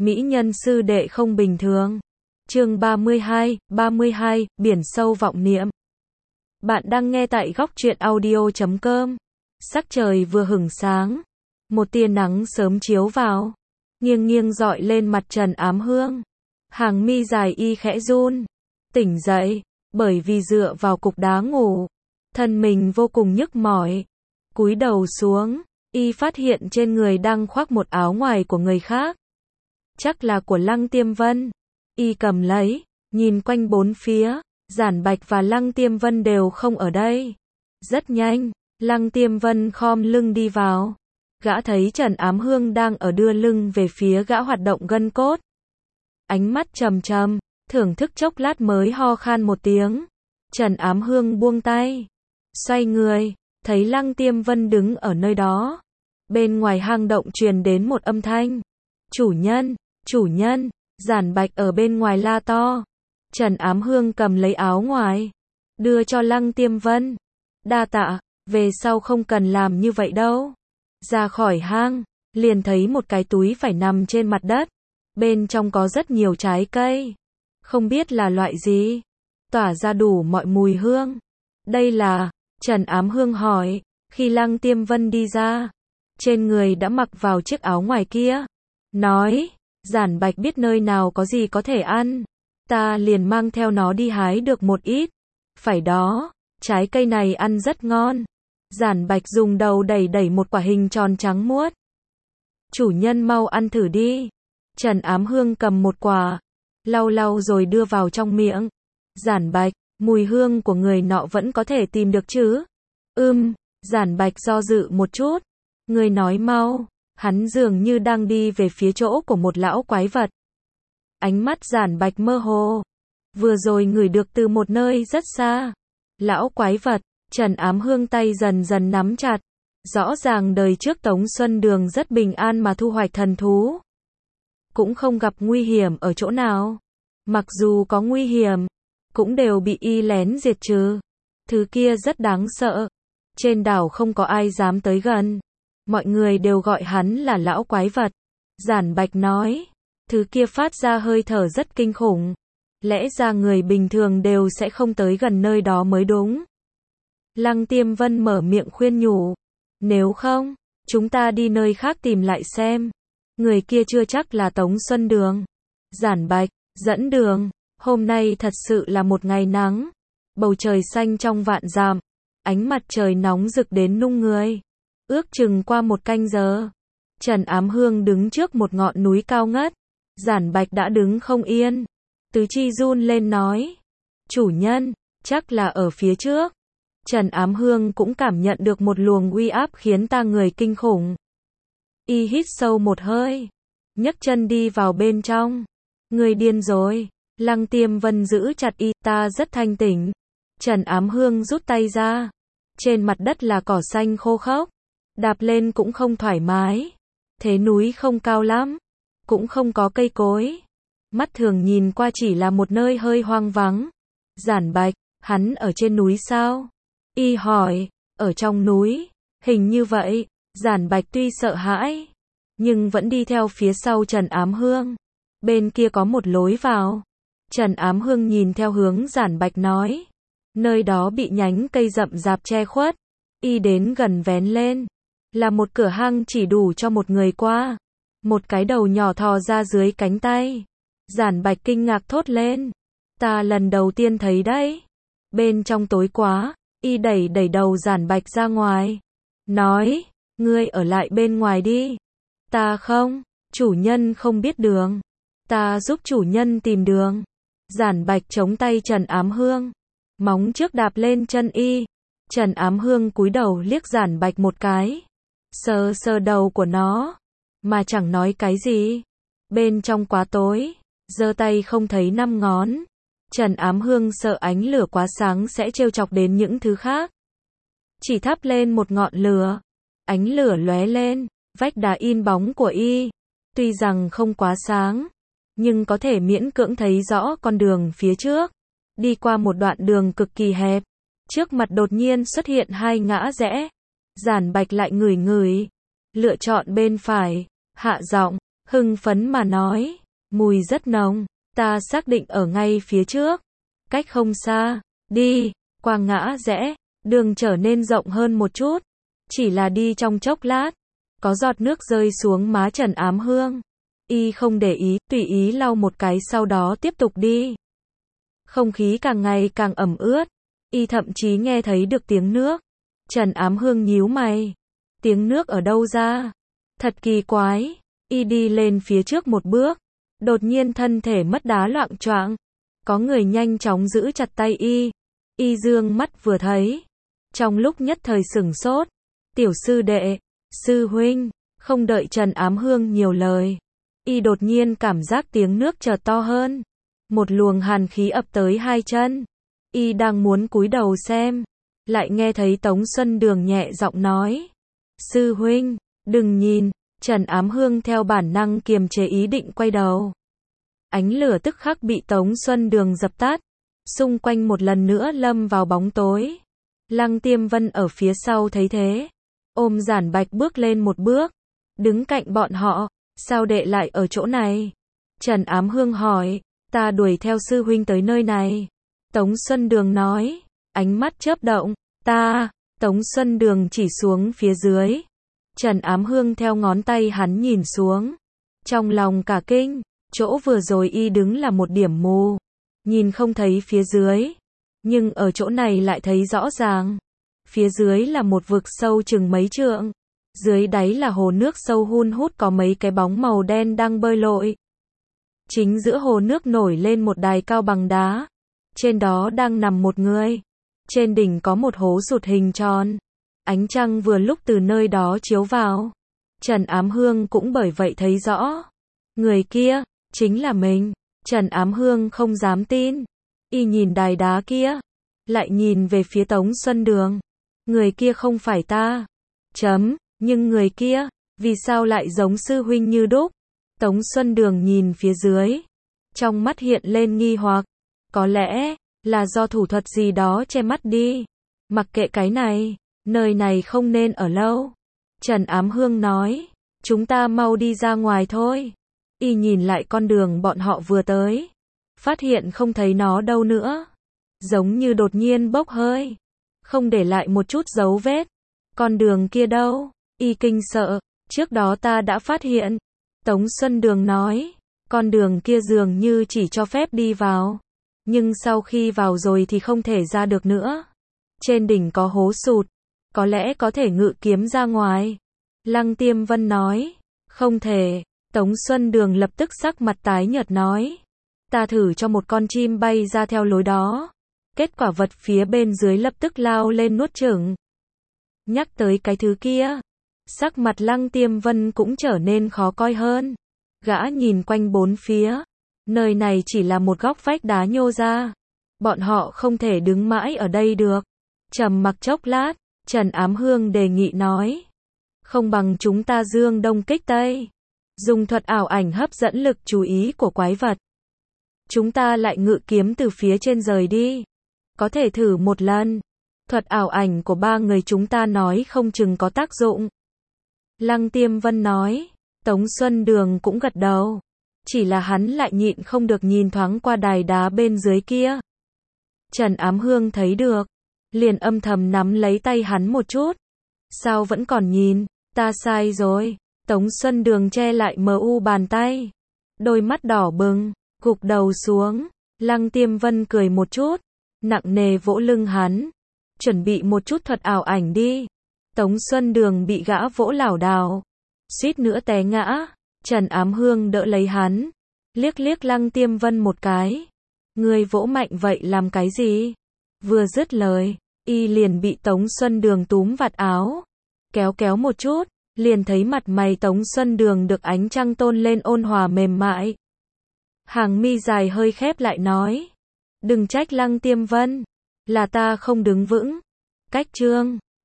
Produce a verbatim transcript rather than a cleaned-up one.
mỹ nhân sư đệ không bình thường. Chương ba mươi hai, ba mươi hai, biển sâu vọng niệm. Bạn đang nghe tại góc truyện audio chấm com. Sắc trời vừa hửng sáng, một tia nắng sớm chiếu vào, nghiêng nghiêng rọi lên mặt Trần Ám Hương. Hàng mi dài y khẽ run, tỉnh dậy, bởi vì dựa vào cục đá ngủ, thân mình vô cùng nhức mỏi. Cúi đầu xuống, y phát hiện trên người đang khoác một áo ngoài của người khác. Chắc là của Lăng Tiêm Vân. Y cầm lấy, nhìn quanh bốn phía, Giản Bạch và Lăng Tiêm Vân đều không ở đây. Rất nhanh, Lăng Tiêm Vân khom lưng đi vào. Gã thấy Trần Ám Hương đang ở đưa lưng về phía gã hoạt động gân cốt. Ánh mắt trầm trầm, thưởng thức chốc lát mới ho khan một tiếng. Trần Ám Hương buông tay, xoay người, thấy Lăng Tiêm Vân đứng ở nơi đó. Bên ngoài hang động truyền đến một âm thanh. Chủ nhân, chủ nhân, Giản Bạch ở bên ngoài la to. Trần Ám Hương cầm lấy áo ngoài, đưa cho Lăng Tiêm Vân. Đa tạ, về sau không cần làm như vậy đâu. Ra khỏi hang, liền thấy một cái túi phải nằm trên mặt đất. Bên trong có rất nhiều trái cây, không biết là loại gì, tỏa ra đủ mọi mùi hương. Đây là, Trần Ám Hương hỏi, khi Lăng Tiêm Vân đi ra, trên người đã mặc vào chiếc áo ngoài kia. Nói, Giản Bạch biết nơi nào có gì có thể ăn, ta liền mang theo nó đi hái được một ít. Phải đó, trái cây này ăn rất ngon. Giản Bạch dùng đầu đẩy đẩy một quả hình tròn trắng muốt. Chủ nhân mau ăn thử đi. Trần Ám Hương cầm một quả, lau lau rồi đưa vào trong miệng. Giản Bạch, mùi hương của người nọ vẫn có thể tìm được chứ? Ừm, Giản Bạch do dự một chút. Người nói mau. Hắn dường như đang đi về phía chỗ của một lão quái vật. Ánh mắt Giản Bạch mơ hồ. Vừa rồi ngửi được từ một nơi rất xa. Lão quái vật, Trần Ám Hương tay dần dần nắm chặt. Rõ ràng đời trước Tống Xuân Đường rất bình an mà thu hoạch thần thú. Cũng không gặp nguy hiểm ở chỗ nào. Mặc dù có nguy hiểm, cũng đều bị y lén diệt trừ. Thứ kia rất đáng sợ. Trên đảo không có ai dám tới gần. Mọi người đều gọi hắn là lão quái vật. Giản Bạch nói, thứ kia phát ra hơi thở rất kinh khủng. Lẽ ra người bình thường đều sẽ không tới gần nơi đó mới đúng. Lăng Tiêm Vân mở miệng khuyên nhủ. Nếu không, chúng ta đi nơi khác tìm lại xem. Người kia chưa chắc là Tống Xuân Đường. Giản Bạch, dẫn đường. Hôm nay thật sự là một ngày nắng. Bầu trời xanh trong vạn dặm. Ánh mặt trời nóng rực đến nung người. Ước chừng qua một canh giờ, Trần Ám Hương đứng trước một ngọn núi cao ngất. Giản Bạch đã đứng không yên. Tứ chi run lên nói. Chủ nhân, chắc là ở phía trước. Trần Ám Hương cũng cảm nhận được một luồng uy áp khiến ta người kinh khủng. Y hít sâu một hơi, nhấc chân đi vào bên trong. Người điên rồi. Lăng Tiêm Vân giữ chặt y, ta rất thanh tỉnh. Trần Ám Hương rút tay ra. Trên mặt đất là cỏ xanh khô khốc. Đạp lên cũng không thoải mái. Thế núi không cao lắm, cũng không có cây cối. Mắt thường nhìn qua chỉ là một nơi hơi hoang vắng. Giản Bạch, hắn ở trên núi sao? Y hỏi, ở trong núi, hình như vậy. Giản Bạch tuy sợ hãi, nhưng vẫn đi theo phía sau Trần Ám Hương. Bên kia có một lối vào. Trần Ám Hương nhìn theo hướng Giản Bạch nói. Nơi đó bị nhánh cây rậm rạp che khuất. Y đến gần vén lên. Là một cửa hang chỉ đủ cho một người qua. Một cái đầu nhỏ thò ra dưới cánh tay. Giản Bạch kinh ngạc thốt lên. Ta lần đầu tiên thấy đấy. Bên trong tối quá, y đẩy đẩy đầu Giản Bạch ra ngoài. Nói, ngươi ở lại bên ngoài đi. Ta không, chủ nhân không biết đường. Ta giúp chủ nhân tìm đường. Giản Bạch chống tay Trần Ám Hương. Móng trước đạp lên chân y. Trần Ám Hương cúi đầu liếc Giản Bạch một cái. Sờ sờ đầu của nó, mà chẳng nói cái gì. Bên trong quá tối, giơ tay không thấy năm ngón. Trần Ám Hương sợ ánh lửa quá sáng sẽ trêu chọc đến những thứ khác. Chỉ thắp lên một ngọn lửa. Ánh lửa lóe lên, vách đá in bóng của y. Tuy rằng không quá sáng, nhưng có thể miễn cưỡng thấy rõ con đường phía trước. Đi qua một đoạn đường cực kỳ hẹp. Trước mặt đột nhiên xuất hiện hai ngã rẽ. Giản Bạch lại ngửi ngửi, lựa chọn bên phải, hạ giọng, hưng phấn mà nói, mùi rất nồng, ta xác định ở ngay phía trước, cách không xa, đi, qua ngã rẽ, đường trở nên rộng hơn một chút, chỉ là đi trong chốc lát, có giọt nước rơi xuống má Trần Ám Hương. Y không để ý, tùy ý lau một cái sau đó tiếp tục đi. Không khí càng ngày càng ẩm ướt, Y thậm chí nghe thấy được tiếng nước. Trần Ám Hương nhíu mày, tiếng nước ở đâu ra? Thật kỳ quái. Y đi lên phía trước một bước, đột nhiên thân thể mất đá loạng choạng. Có người nhanh chóng giữ chặt tay Y. Y dương mắt vừa thấy, trong lúc nhất thời sửng sốt. Tiểu sư đệ, sư huynh, không đợi Trần Ám Hương nhiều lời. Y đột nhiên cảm giác tiếng nước chợt to hơn. Một luồng hàn khí ập tới hai chân. Y đang muốn cúi đầu xem, lại nghe thấy Tống Xuân Đường nhẹ giọng nói. Sư huynh, đừng nhìn. Trần Ám Hương theo bản năng kiềm chế ý định quay đầu. Ánh lửa tức khắc bị Tống Xuân Đường dập tắt. Xung quanh một lần nữa lâm vào bóng tối. Lăng Tiêm Vân ở phía sau thấy thế, ôm Giản Bạch bước lên một bước, đứng cạnh bọn họ. Sao đệ lại ở chỗ này? Trần Ám Hương hỏi. Ta đuổi theo sư huynh tới nơi này. Tống Xuân Đường nói, ánh mắt chớp động. Ta, Tống Xuân Đường chỉ xuống phía dưới. Trần Ám Hương theo ngón tay hắn nhìn xuống. Trong lòng cả kinh, chỗ vừa rồi Y đứng là một điểm mù, nhìn không thấy phía dưới. Nhưng ở chỗ này lại thấy rõ ràng. Phía dưới là một vực sâu chừng mấy trượng. Dưới đáy là hồ nước sâu hun hút có mấy cái bóng màu đen đang bơi lội. Chính giữa hồ nước nổi lên một đài cao bằng đá. Trên đó đang nằm một người. Trên đỉnh có một hố sụt hình tròn. Ánh trăng vừa lúc từ nơi đó chiếu vào. Trần Ám Hương cũng bởi vậy thấy rõ. Người kia, chính là mình. Trần Ám Hương không dám tin. Y nhìn đài đá kia, lại nhìn về phía Tống Xuân Đường. Người kia không phải ta. Chấm, nhưng người kia, vì sao lại giống sư huynh như đúc? Tống Xuân Đường nhìn phía dưới. Trong mắt hiện lên nghi hoặc. Có lẽ, là do thủ thuật gì đó che mắt đi. Mặc kệ cái này, nơi này không nên ở lâu. Trần Ám Hương nói, chúng ta mau đi ra ngoài thôi. Y nhìn lại con đường bọn họ vừa tới. Phát hiện không thấy nó đâu nữa. Giống như đột nhiên bốc hơi. Không để lại một chút dấu vết. Con đường kia đâu? Y kinh sợ. Trước đó ta đã phát hiện. Tống Xuân Đường nói. Con đường kia dường như chỉ cho phép đi vào. Nhưng sau khi vào rồi thì không thể ra được nữa. Trên đỉnh có hố sụt. Có lẽ có thể ngự kiếm ra ngoài. Lăng Tiêm Vân nói. Không thể. Tống Xuân Đường lập tức sắc mặt tái nhợt nói. Ta thử cho một con chim bay ra theo lối đó. Kết quả vật phía bên dưới lập tức lao lên nuốt chửng. Nhắc tới cái thứ kia, sắc mặt Lăng Tiêm Vân cũng trở nên khó coi hơn. Gã nhìn quanh bốn phía. Nơi này chỉ là một góc vách đá nhô ra. Bọn họ không thể đứng mãi ở đây được. Trầm mặc chốc lát, Trần Ám Hương đề nghị nói. Không bằng chúng ta dương đông kích tây. Dùng thuật ảo ảnh hấp dẫn lực chú ý của quái vật. Chúng ta lại ngự kiếm từ phía trên rời đi. Có thể thử một lần. Thuật ảo ảnh của ba người chúng ta nói không chừng có tác dụng. Lăng Tiêm Vân nói. Tống Xuân Đường cũng gật đầu. Chỉ là hắn lại nhịn không được nhìn thoáng qua đài đá bên dưới kia. Trần Ám Hương thấy được. Liền âm thầm nắm lấy tay hắn một chút. Sao vẫn còn nhìn? Ta sai rồi. Tống Xuân Đường che lại mờ u bàn tay. Đôi mắt đỏ bừng. Gục đầu xuống. Lăng Tiêm Vân cười một chút. Nặng nề vỗ lưng hắn. Chuẩn bị một chút thuật ảo ảnh đi. Tống Xuân Đường bị gã vỗ lảo đảo. Suýt nữa té ngã. Trần Ám Hương đỡ lấy hắn. Liếc liếc Lăng Tiêm Vân một cái. Người vỗ mạnh vậy làm cái gì? Vừa dứt lời, Y liền bị Tống Xuân Đường túm vạt áo. Kéo kéo một chút, liền thấy mặt mày Tống Xuân Đường được ánh trăng tôn lên ôn hòa mềm mại. Hàng mi dài hơi khép lại nói. Đừng trách Lăng Tiêm Vân. Là ta không đứng vững. Cách chương